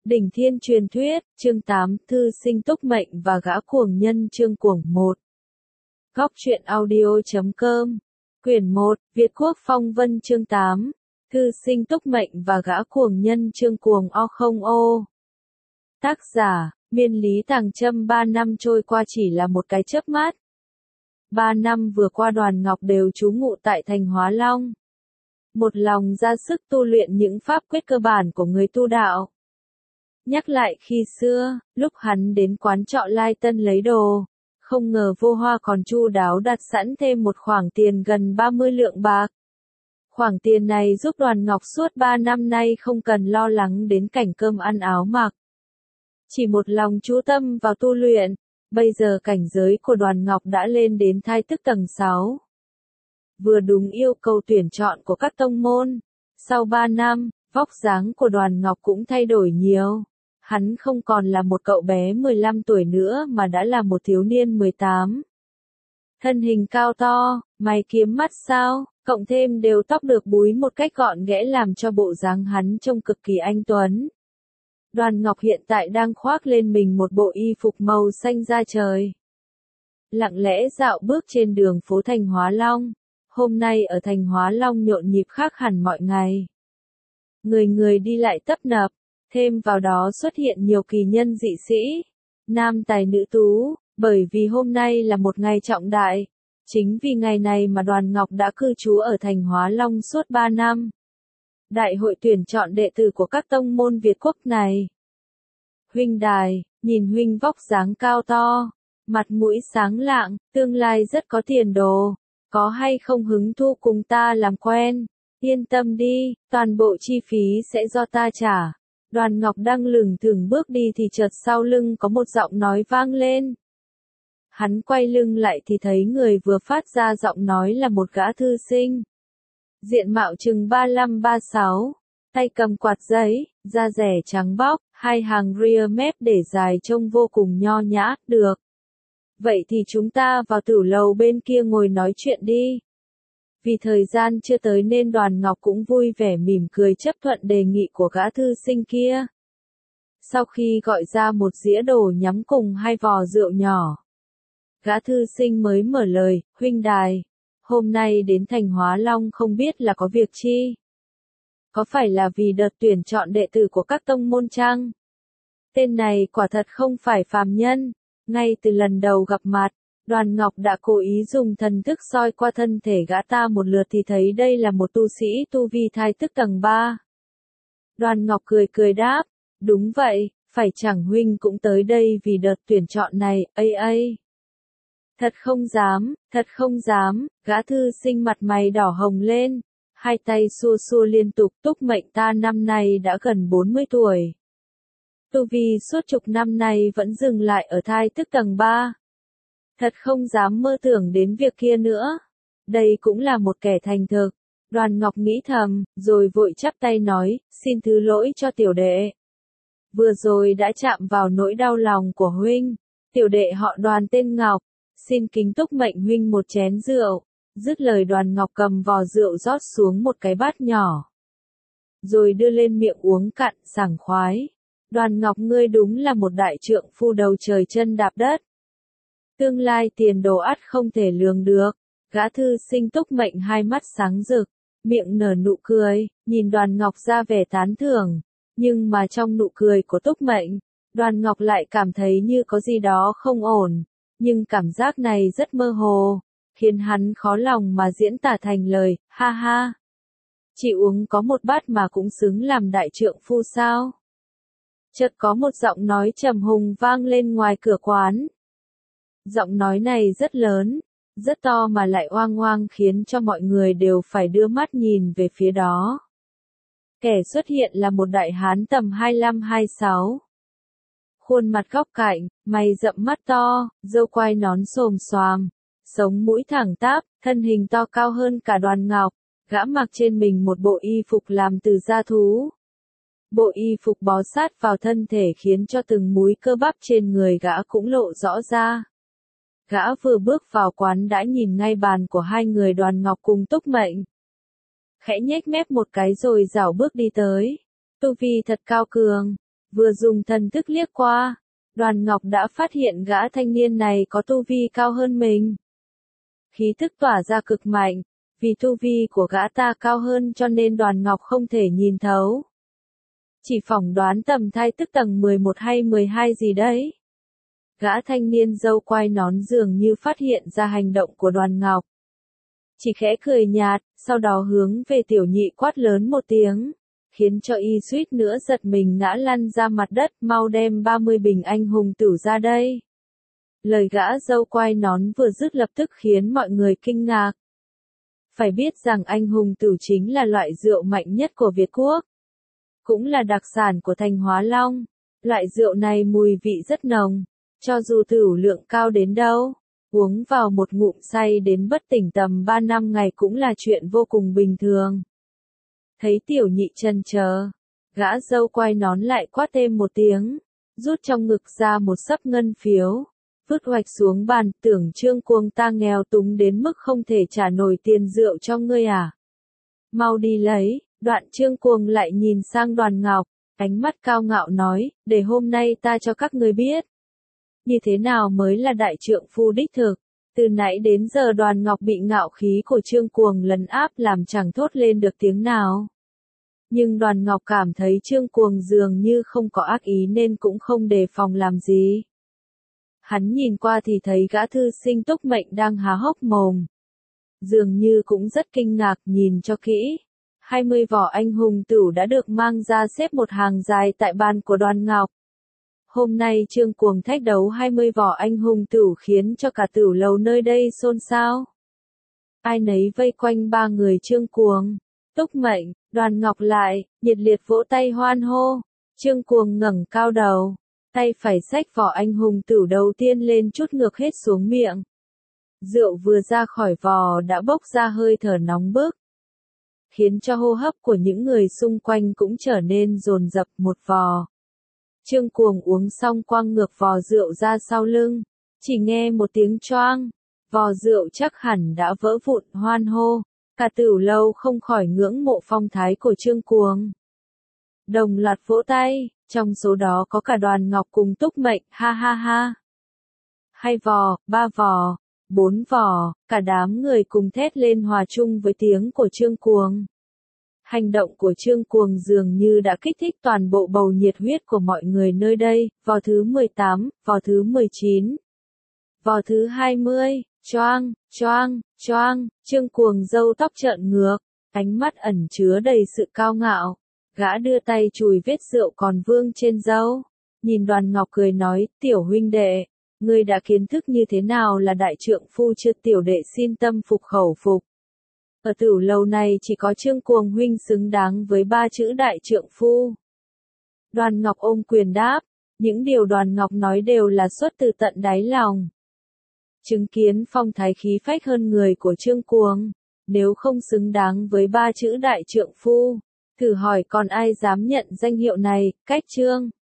Đỉnh Thiên Truyền Thuyết, chương 8, Thư Sinh Túc Mệnh và Gã Cuồng Nhân chương cuồng 1. Góc truyện audio.com. Quyển 1, Việt Quốc Phong Vân chương 8. Thư Sinh Túc Mệnh và Gã Cuồng Nhân chương cuồng O. Tác giả, Miên Lý Tàng Trâm. 3 năm trôi qua chỉ là một cái chớp mắt. 3 năm vừa qua Đoàn Ngọc đều trú ngụ tại thành Hóa Long. Một lòng ra sức tu luyện những pháp quyết cơ bản của người tu đạo. Nhắc lại khi xưa, lúc hắn đến quán trọ Lai Tân lấy đồ, không ngờ Vô Hoa còn chu đáo đặt sẵn thêm một khoản tiền gần 30 lượng bạc. Khoản tiền này giúp Đoàn Ngọc suốt 3 năm nay không cần lo lắng đến cảnh cơm ăn áo mặc. Chỉ một lòng chú tâm vào tu luyện, bây giờ cảnh giới của Đoàn Ngọc đã lên đến thai tức tầng 6. Vừa đúng yêu cầu tuyển chọn của các tông môn. Sau 3 năm, vóc dáng của Đoàn Ngọc cũng thay đổi nhiều. Hắn không còn là một cậu bé 15 tuổi nữa mà đã là một thiếu niên 18. Thân hình cao to, mày kiếm mắt sao, cộng thêm đều tóc được búi một cách gọn ghẽ làm cho bộ dáng hắn trông cực kỳ anh tuấn. Đoàn Ngọc hiện tại đang khoác lên mình một bộ y phục màu xanh da trời. Lặng lẽ dạo bước trên đường phố thành Hóa Long. Hôm nay ở thành Hóa Long nhộn nhịp khác hẳn mọi ngày. Người người đi lại tấp nập. Thêm vào đó xuất hiện nhiều kỳ nhân dị sĩ, nam tài nữ tú, bởi vì hôm nay là một ngày trọng đại. Chính vì ngày này mà Đoàn Ngọc đã cư trú ở thành Hóa Long suốt 3 năm. Đại hội tuyển chọn đệ tử của các tông môn Việt Quốc này. Huynh đài, nhìn huynh vóc dáng cao to, mặt mũi sáng lạng, tương lai rất có tiền đồ, có hay không hứng thú cùng ta làm quen? Yên tâm đi, toàn bộ chi phí sẽ do ta trả. Đoàn Ngọc đang lửng thửng bước đi thì chợt sau lưng có một giọng nói vang lên. Hắn quay lưng lại thì thấy người vừa phát ra giọng nói là một gã thư sinh. Diện mạo chừng 35-36, tay cầm quạt giấy, da rẻ trắng bóc, hai hàng ria mép để dài trông vô cùng nho nhã, được. Vậy thì chúng ta vào tử lầu bên kia ngồi nói chuyện đi. Vì thời gian chưa tới nên Đoàn Ngọc cũng vui vẻ mỉm cười chấp thuận đề nghị của gã thư sinh kia. Sau khi gọi ra một dĩa đồ nhắm cùng 2 vò rượu nhỏ, gã thư sinh mới mở lời, huynh đài, hôm nay đến thành Hóa Long không biết là có việc chi? Có phải là vì đợt tuyển chọn đệ tử của các tông môn chăng? Tên này quả thật không phải phàm nhân, ngay từ lần đầu gặp mặt. Đoàn Ngọc đã cố ý dùng thần thức soi qua thân thể gã ta một lượt thì thấy đây là một tu sĩ tu vi thai tức tầng 3. Đoàn Ngọc cười cười đáp, đúng vậy, phải chẳng huynh cũng tới đây vì đợt tuyển chọn này, Thật không dám, gã thư sinh mặt mày đỏ hồng lên, hai tay xua xua liên tục. Túc Mệnh ta năm nay đã gần 40 tuổi. Tu vi suốt chục năm nay vẫn dừng lại ở thai tức tầng 3. Thật không dám mơ tưởng đến việc kia nữa. Đây cũng là một kẻ thành thực. Đoàn Ngọc nghĩ thầm, rồi vội chắp tay nói, xin thứ lỗi cho tiểu đệ. Vừa rồi đã chạm vào nỗi đau lòng của huynh. Tiểu đệ họ Đoàn tên Ngọc, xin kính Túc Mệnh huynh một chén rượu. Dứt lời Đoàn Ngọc cầm vò rượu rót xuống một cái bát nhỏ. Rồi đưa lên miệng uống cạn, sảng khoái. Đoàn Ngọc ngươi đúng là một đại trượng phu đầu trời chân đạp đất. Tương lai tiền đồ ắt không thể lường được. Gã thư sinh Túc Mệnh hai mắt sáng rực, miệng nở nụ cười, nhìn Đoàn Ngọc ra vẻ tán thưởng. Nhưng mà trong nụ cười của Túc Mệnh, Đoàn Ngọc lại cảm thấy như có gì đó không ổn. Nhưng cảm giác này rất mơ hồ, khiến hắn khó lòng mà diễn tả thành lời, ha ha. Chỉ uống có một bát mà cũng xứng làm đại trượng phu sao? Chợt có một giọng nói trầm hùng vang lên ngoài cửa quán. Giọng nói này rất lớn, rất to mà lại oang oang khiến cho mọi người đều phải đưa mắt nhìn về phía đó. Kẻ xuất hiện là một đại hán tầm 25-26. Khuôn mặt góc cạnh, mày rậm mắt to, râu quai nón xồm xoàm, sống mũi thẳng tắp, thân hình to cao hơn cả Đoàn Ngọc. Gã mặc trên mình một bộ y phục làm từ da thú. Bộ y phục bó sát vào thân thể khiến cho từng múi cơ bắp trên người gã cũng lộ rõ ra. Gã vừa bước vào quán đã nhìn ngay bàn của hai người Đoàn Ngọc cùng Túc Mệnh. Khẽ nhếch mép một cái rồi rảo bước đi tới. Tu vi thật cao cường, Vừa dùng thần thức liếc qua, Đoàn Ngọc đã phát hiện gã thanh niên này có tu vi cao hơn mình. Khí thức tỏa ra cực mạnh, vì tu vi của gã ta cao hơn cho nên Đoàn Ngọc không thể nhìn thấu. Chỉ phỏng đoán tầm thai tức tầng 11 hay 12 gì đấy. Gã thanh niên râu quai nón dường như phát hiện ra hành động của Đoàn Ngọc. Chỉ khẽ cười nhạt, sau đó hướng về Tiểu Nhị quát lớn một tiếng, khiến cho y suýt nữa giật mình ngã lăn ra mặt đất, mau đem 30 bình anh hùng tử ra đây. Lời gã râu quai nón vừa dứt lập tức khiến mọi người kinh ngạc. Phải biết rằng anh hùng tử chính là loại rượu mạnh nhất của Việt Quốc. Cũng là đặc sản của thành Hóa Long. Loại rượu này mùi vị rất nồng, cho dù tửu lượng cao đến đâu, uống vào một ngụm say đến bất tỉnh tầm 3 năm ngày cũng là chuyện vô cùng bình thường. Thấy Tiểu Nhị chần chờ, gã râu quai nón lại quát thêm một tiếng, rút trong ngực ra một xấp ngân phiếu, vứt oạch xuống bàn, tưởng Trương Cuồng ta nghèo túng đến mức không thể trả nổi tiền rượu cho ngươi à? Mau đi lấy. Đoạn Trương Cuồng lại nhìn sang Đoàn Ngọc, ánh mắt cao ngạo nói, để hôm nay ta cho các ngươi biết. Như thế nào mới là đại trượng phu đích thực? Từ nãy đến giờ Đoàn Ngọc bị ngạo khí của Trương Cuồng lấn áp làm chẳng thốt lên được tiếng nào. Nhưng Đoàn Ngọc cảm thấy Trương Cuồng dường như không có ác ý nên cũng không đề phòng làm gì. Hắn nhìn qua thì thấy gã thư sinh Túc Mệnh đang há hốc mồm. Dường như cũng rất kinh ngạc, nhìn cho kỹ. 20 vỏ anh hùng tửu đã được mang ra xếp một hàng dài tại bàn của Đoàn Ngọc. Hôm nay Trương Cuồng thách đấu 20 vỏ anh hùng tửu khiến cho cả tửu lầu nơi đây xôn xao. Ai nấy vây quanh ba người Trương Cuồng, Túc Mệnh, Đoàn Ngọc lại, nhiệt liệt vỗ tay hoan hô. Trương Cuồng ngẩng cao đầu, tay phải xách vỏ anh hùng tửu đầu tiên lên trút ngược hết xuống miệng. Rượu vừa ra khỏi vò đã bốc ra hơi thở nóng bức, khiến cho hô hấp của những người xung quanh cũng trở nên dồn dập. Một vò. Trương Cuồng uống xong quăng ngược vò rượu ra sau lưng, chỉ nghe một tiếng choang, vò rượu chắc hẳn đã vỡ vụn. Hoan hô, cả tửu lâu không khỏi ngưỡng mộ phong thái của Trương Cuồng. Đồng loạt vỗ tay, trong số đó có cả Đoàn Ngọc cùng Túc Mệnh, ha ha ha. 2 vò, 3 vò, 4 vò, cả đám người cùng thét lên hòa chung với tiếng của Trương Cuồng. Hành động của Trương Cuồng dường như đã kích thích toàn bộ bầu nhiệt huyết của mọi người nơi đây. Vò thứ 18, vò thứ 19, vò thứ 20, choang, choang, choang, Trương Cuồng râu tóc trợn ngược, ánh mắt ẩn chứa đầy sự cao ngạo. Gã đưa tay chùi vết rượu còn vương trên râu, nhìn Đoàn Ngọc cười nói, tiểu huynh đệ, ngươi đã kiến thức như thế nào là đại trượng phu chưa? Tiểu đệ xin tâm phục khẩu phục. Ở tửu lâu này chỉ có Trương Cuồng huynh xứng đáng với 3 chữ đại trượng phu. Đoàn Ngọc ôm quyền đáp, những điều Đoàn Ngọc nói đều là xuất từ tận đáy lòng. Chứng kiến phong thái khí phách hơn người của Trương Cuồng, nếu không xứng đáng với 3 chữ đại trượng phu, thử hỏi còn ai dám nhận danh hiệu này. Cách chương